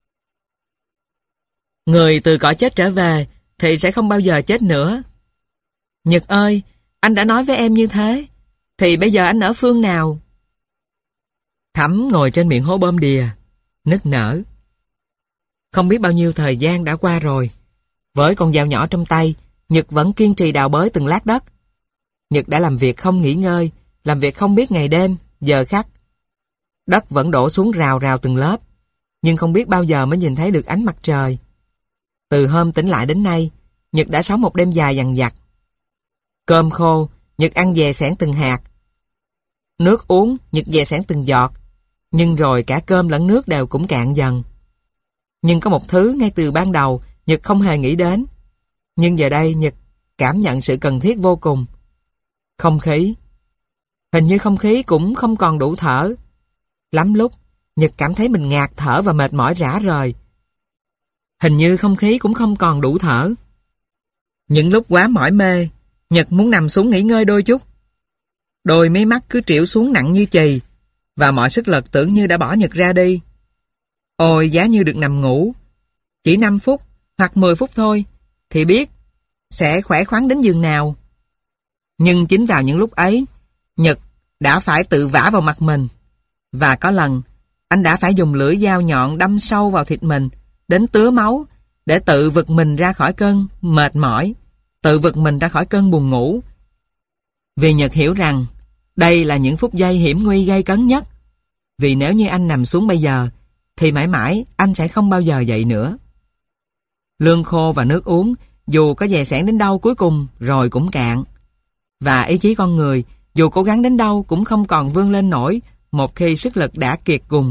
Người từ cõi chết trở về thì sẽ không bao giờ chết nữa. Nhật ơi, anh đã nói với em như thế, thì bây giờ anh ở phương nào? Thắm ngồi trên miệng hố bơm đìa, nức nở. Không biết bao nhiêu thời gian đã qua rồi. Với con dao nhỏ trong tay, Nhật vẫn kiên trì đào bới từng lát đất. Nhật đã làm việc không nghỉ ngơi, làm việc không biết ngày đêm, giờ khắc. Đất vẫn đổ xuống rào rào từng lớp, nhưng không biết bao giờ mới nhìn thấy được ánh mặt trời. Từ hôm tỉnh lại đến nay, Nhật đã sống một đêm dài dằng dặc. Cơm khô, Nhật ăn dè sẻn từng hạt. Nước uống, Nhật dè sẻn từng giọt, nhưng rồi cả cơm lẫn nước đều cũng cạn dần. Nhưng có một thứ ngay từ ban đầu Nhật không hề nghĩ đến, nhưng giờ đây Nhật cảm nhận sự cần thiết vô cùng. Không khí. Hình như không khí cũng không còn đủ thở. Lắm lúc, Nhật cảm thấy mình ngạt thở và mệt mỏi rã rời. Hình như không khí cũng không còn đủ thở. Những lúc quá mỏi mê, Nhật muốn nằm xuống nghỉ ngơi đôi chút. Đôi mí mắt cứ trĩu xuống nặng như chì, và mọi sức lực tưởng như đã bỏ Nhật ra đi. Ôi, giá như được nằm ngủ, chỉ năm phút hoặc mười phút thôi, thì biết sẽ khỏe khoắn đến giường nào. Nhưng chính vào những lúc ấy, Nhật đã phải tự vả vào mặt mình. Và có lần, anh đã phải dùng lưỡi dao nhọn đâm sâu vào thịt mình, đến tứa máu, để tự vực mình ra khỏi cơn mệt mỏi, tự vực mình ra khỏi cơn buồn ngủ. Vì Nhật hiểu rằng, đây là những phút giây hiểm nguy gây cấn nhất. Vì nếu như anh nằm xuống bây giờ, thì mãi mãi anh sẽ không bao giờ dậy nữa. Lương khô và nước uống, dù có dè sẻn đến đâu cuối cùng rồi cũng cạn. Và ý chí con người, dù cố gắng đến đâu cũng không còn vươn lên nổi một khi sức lực đã kiệt cùng.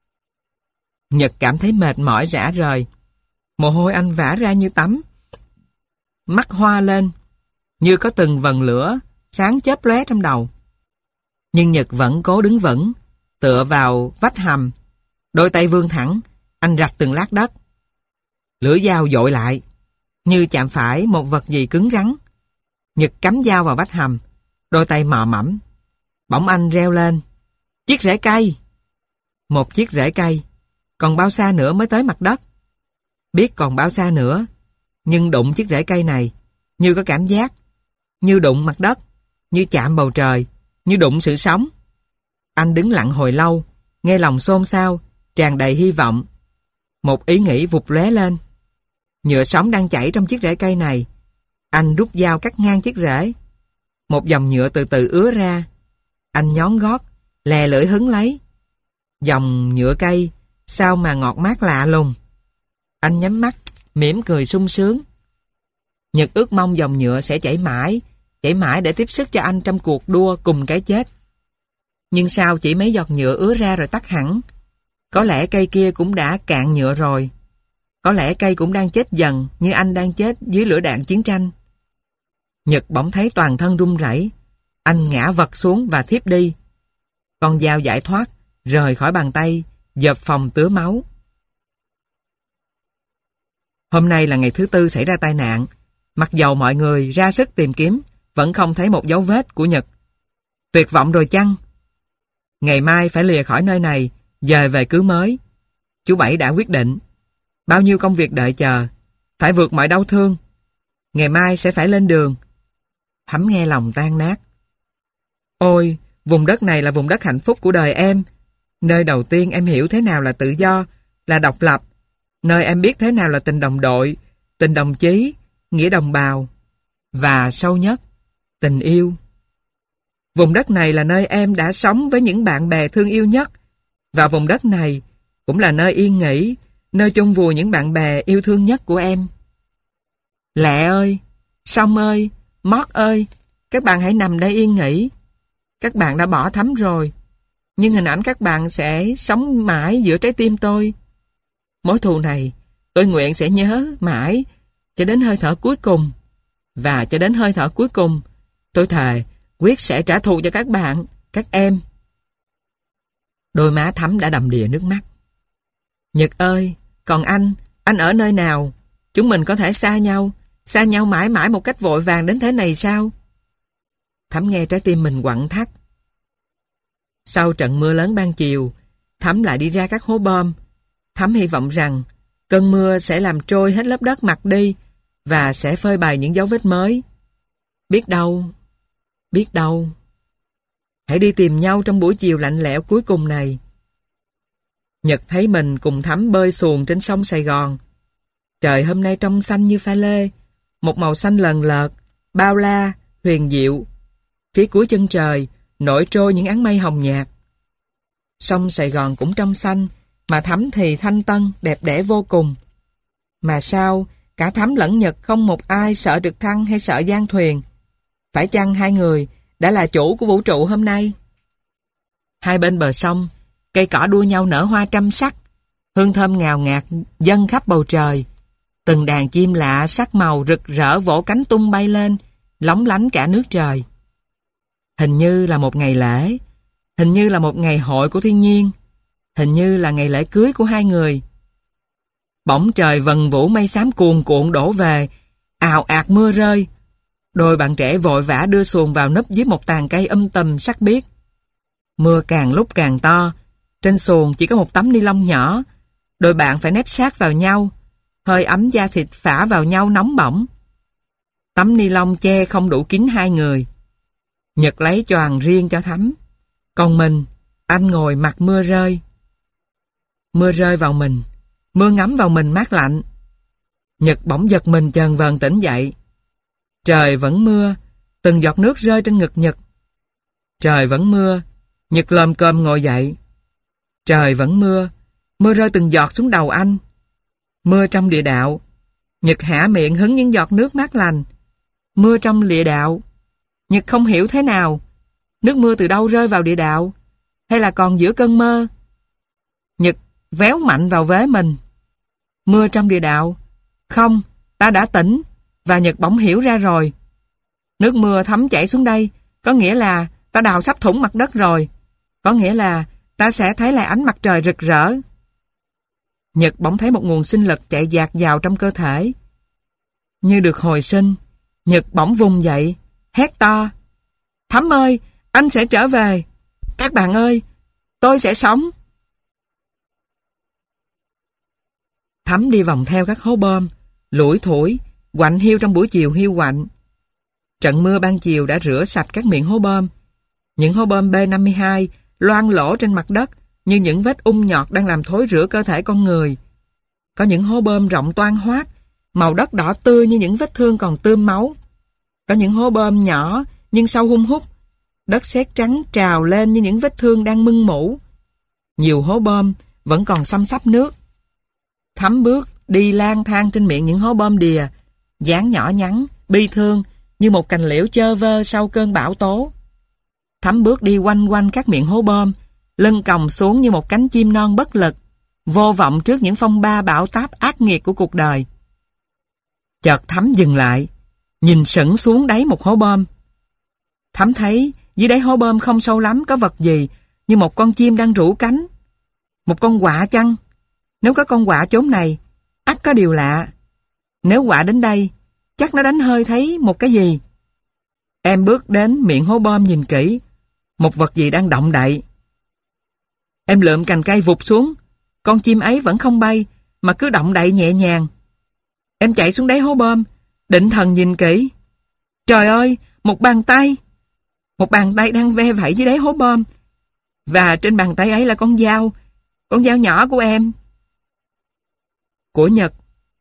Nhật cảm thấy mệt mỏi rã rời. Mồ hôi anh vã ra như tắm. Mắt hoa lên, như có từng vần lửa sáng chớp lóe trong đầu. Nhưng Nhật vẫn cố đứng vững, tựa vào vách hầm. Đôi tay vươn thẳng, anh rạch từng lát đất. Lưỡi dao dội lại, như chạm phải một vật gì cứng rắn. Nhật cắm dao vào vách hầm, đôi tay mò mẫm. Bỗng anh reo lên, chiếc rễ cây. Một chiếc rễ cây, còn bao xa nữa mới tới mặt đất? Biết còn bao xa nữa, nhưng đụng chiếc rễ cây này, như có cảm giác, như đụng mặt đất, như chạm bầu trời, như đụng sự sống. Anh đứng lặng hồi lâu, nghe lòng xôn xao, tràn đầy hy vọng. Một ý nghĩ vụt lóe lên. Nhựa sống đang chảy trong chiếc rễ cây này. Anh rút dao cắt ngang chiếc rễ. Một dòng nhựa từ từ ứa ra. Anh nhón gót, lè lưỡi hứng lấy. Dòng nhựa cây, sao mà ngọt mát lạ lùng. Anh nhắm mắt, mỉm cười sung sướng. Nhật ước mong dòng nhựa sẽ chảy mãi, chảy mãi để tiếp sức cho anh trong cuộc đua cùng cái chết. Nhưng sao chỉ mấy giọt nhựa ứa ra rồi tắt hẳn? Có lẽ cây kia cũng đã cạn nhựa rồi. Có lẽ cây cũng đang chết dần như anh đang chết dưới lửa đạn chiến tranh. Nhật bỗng thấy toàn thân run rẩy. Anh ngã vật xuống và thiếp đi. Con dao giải thoát, rời khỏi bàn tay, dợp phòng tứa máu. Hôm nay là ngày thứ tư xảy ra tai nạn. Mặc dầu mọi người ra sức tìm kiếm, vẫn không thấy một dấu vết của Nhật. Tuyệt vọng rồi chăng? Ngày mai phải lìa khỏi nơi này, dời về cứ mới. Chú Bảy đã quyết định. Bao nhiêu công việc đợi chờ, phải vượt mọi đau thương. Ngày mai sẽ phải lên đường. Thắm nghe lòng tan nát. Ôi, vùng đất này là vùng đất hạnh phúc của đời em. Nơi đầu tiên em hiểu thế nào là tự do, là độc lập. Nơi em biết thế nào là tình đồng đội, tình đồng chí, nghĩa đồng bào. Và sâu nhất, tình yêu. Vùng đất này là nơi em đã sống với những bạn bè thương yêu nhất. Và vùng đất này cũng là nơi yên nghỉ, nơi chôn vùi những bạn bè yêu thương nhất của em. Lẹ ơi, Song ơi, Mót ơi, các bạn hãy nằm đây yên nghỉ. Các bạn đã bỏ Thắm rồi, nhưng hình ảnh các bạn sẽ sống mãi giữa trái tim tôi. Mối thù này tôi nguyện sẽ nhớ mãi cho đến hơi thở cuối cùng. Và cho đến hơi thở cuối cùng, tôi thề quyết sẽ trả thù cho các bạn, các em. Đôi má Thắm đã đầm đìa nước mắt. Nhật ơi, còn anh, anh ở nơi nào? Chúng mình có thể xa nhau, xa nhau mãi mãi một cách vội vàng đến thế này sao? Thắm nghe trái tim mình quặn thắt. Sau trận mưa lớn ban chiều, Thắm lại đi ra các hố bom. Thắm hy vọng rằng cơn mưa sẽ làm trôi hết lớp đất mặt đi và sẽ phơi bày những dấu vết mới. Biết đâu, biết đâu. Hãy đi tìm nhau trong buổi chiều lạnh lẽo cuối cùng này. Nhật thấy mình cùng Thắm bơi xuồng trên sông Sài Gòn. Trời hôm nay trong xanh như pha lê, một màu xanh lần lợt, bao la, huyền diệu. Phía cuối chân trời nổi trôi những áng mây hồng nhạt. Sông Sài Gòn cũng trong xanh, mà Thắm thì thanh tân, đẹp đẽ vô cùng. Mà sao cả Thắm lẫn Nhật không một ai sợ trực thăng hay sợ giang thuyền? Phải chăng hai người đã là chủ của vũ trụ hôm nay? Hai bên bờ sông, cây cỏ đua nhau nở hoa trăm sắc, hương thơm ngào ngạt dâng khắp bầu trời. Từng đàn chim lạ sắc màu rực rỡ vỗ cánh tung bay lên, lóng lánh cả nước trời. Hình như là một ngày lễ, hình như là một ngày hội của thiên nhiên, hình như là ngày lễ cưới của hai người. Bỗng trời vần vũ mây xám cuồn cuộn đổ về, ào ạt mưa rơi. Đôi bạn trẻ vội vã đưa xuồng vào núp dưới một tàn cây um tùm sắc biếc. Mưa càng lúc càng to, trên xuồng chỉ có một tấm ni lông nhỏ. Đôi bạn phải nép sát vào nhau, hơi ấm da thịt phả vào nhau nóng bỏng. Tấm ni lông che không đủ kín hai người. Nhật lấy choàng riêng cho Thắm, còn mình, anh ngồi mặc mưa rơi. Mưa rơi vào mình, mưa ngấm vào mình mát lạnh. Nhật bỗng giật mình chờn vờn tỉnh dậy. Trời vẫn mưa, từng giọt nước rơi trên ngực Nhật. Trời vẫn mưa, Nhật lồm cồm ngồi dậy. Trời vẫn mưa, mưa rơi từng giọt xuống đầu anh. Mưa trong địa đạo, Nhật há miệng hứng những giọt nước mát lành. Mưa trong địa đạo, Nhật không hiểu thế nào. Nước mưa từ đâu rơi vào địa đạo, hay là còn giữa cơn mơ? Nhật véo mạnh vào vế mình. Mưa trong địa đạo, không, ta đã tỉnh. Và Nhật bỗng hiểu ra rồi. Nước mưa thấm chảy xuống đây, có nghĩa là ta đào sắp thủng mặt đất rồi. Có nghĩa là ta sẽ thấy lại ánh mặt trời rực rỡ. Nhật bỗng thấy một nguồn sinh lực chạy dạt vào trong cơ thể. Như được hồi sinh, Nhật bỗng vùng dậy, hét to. Thắm ơi, anh sẽ trở về. Các bạn ơi, tôi sẽ sống. Thắm đi vòng theo các hố bom, lủi thủi, quạnh hiu trong buổi chiều hiu quạnh. Trận mưa ban chiều đã rửa sạch các miệng hố bom. Những hố bom B năm mươi hai loang lỗ trên mặt đất như những vết ung nhọt đang làm thối rữa cơ thể con người. Có những hố bom rộng toang hoác, màu đất đỏ tươi như những vết thương còn tươm máu. Có những hố bom nhỏ nhưng sâu hun hút, đất sét trắng trào lên như những vết thương đang mưng mủ. Nhiều hố bom vẫn còn xăm xắp nước. Thắm bước đi lang thang trên miệng những hố bom đìa, dáng nhỏ nhắn, bi thương như một cành liễu chơ vơ sau cơn bão tố. Thắm bước đi quanh quanh các miệng hố bom, lưng còng xuống như một cánh chim non bất lực, vô vọng trước những phong ba bão táp ác nghiệt của cuộc đời. Chợt Thắm dừng lại, nhìn sững xuống đáy một hố bom. Thắm thấy dưới đáy hố bom không sâu lắm có vật gì, như một con chim đang rũ cánh. Một con quạ chăng? Nếu có con quạ chốn này, ắt có điều lạ. Nếu quạ đến đây, chắc nó đánh hơi thấy một cái gì. Em bước đến miệng hố bom nhìn kỹ, một vật gì đang động đậy. Em lượm cành cây vụt xuống, con chim ấy vẫn không bay, mà cứ động đậy nhẹ nhàng. Em chạy xuống đáy hố bom, định thần nhìn kỹ. Trời ơi, một bàn tay! Một bàn tay đang ve vẫy dưới đáy hố bom. Và trên bàn tay ấy là con dao, con dao nhỏ của em. Của Nhật.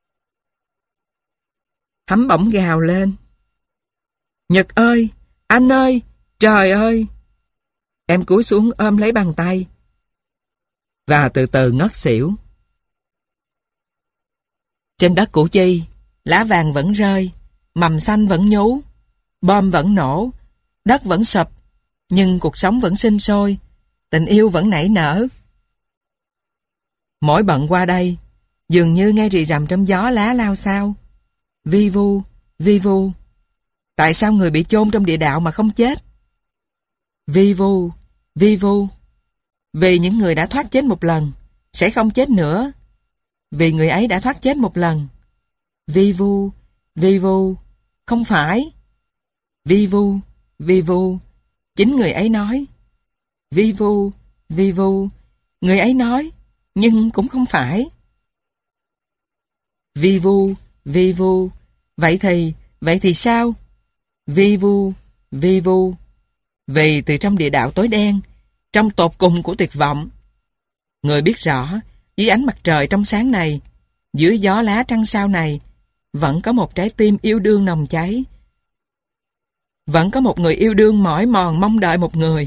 Thắm bỗng gào lên. Nhật ơi, anh ơi, trời ơi! Em cúi xuống ôm lấy bàn tay và từ từ ngất xỉu. Trên đất Củ Chi, lá vàng vẫn rơi, mầm xanh vẫn nhú, bom vẫn nổ, đất vẫn sụp, nhưng cuộc sống vẫn sinh sôi, tình yêu vẫn nảy nở. Mỗi bận qua đây, dường như nghe rì rầm trong gió lá lao xao. Vi vu, vi vu. Tại sao người bị chôn trong địa đạo mà không chết? Vi vu, vi vu. Vì những người đã thoát chết một lần, sẽ không chết nữa. Vì người ấy đã thoát chết một lần. Vi vu, vi vu. Không phải. Vi vu, vi vu. Chính người ấy nói. Vi vu, vi vu. Người ấy nói, nhưng cũng không phải. Vi vu, vi vu. Vậy thì, vậy thì sao? Vi vu, vi vu. Vì từ trong địa đạo tối đen, trong tột cùng của tuyệt vọng, người biết rõ, dưới ánh mặt trời trong sáng này, dưới gió lá trăng sao này, vẫn có một trái tim yêu đương nồng cháy. Vẫn có một người yêu đương mỏi mòn mong đợi một người.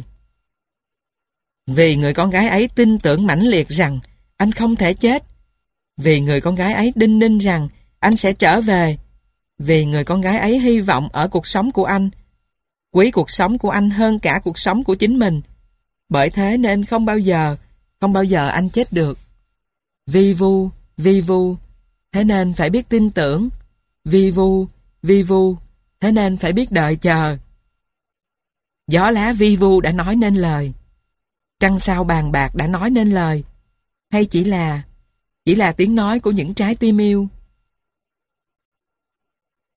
Vì người con gái ấy tin tưởng mãnh liệt rằng anh không thể chết. Vì người con gái ấy đinh ninh rằng anh sẽ trở về. Vì người con gái ấy hy vọng ở cuộc sống của anh, quý cuộc sống của anh hơn cả cuộc sống của chính mình. Bởi thế nên không bao giờ, không bao giờ anh chết được. Vi vu, vi vu, thế nên phải biết tin tưởng. Vi vu, vi vu, thế nên phải biết đợi chờ. Gió lá vi vu đã nói nên lời. Trăng sao bàn bạc đã nói nên lời. Hay chỉ là, chỉ là tiếng nói của những trái tim yêu.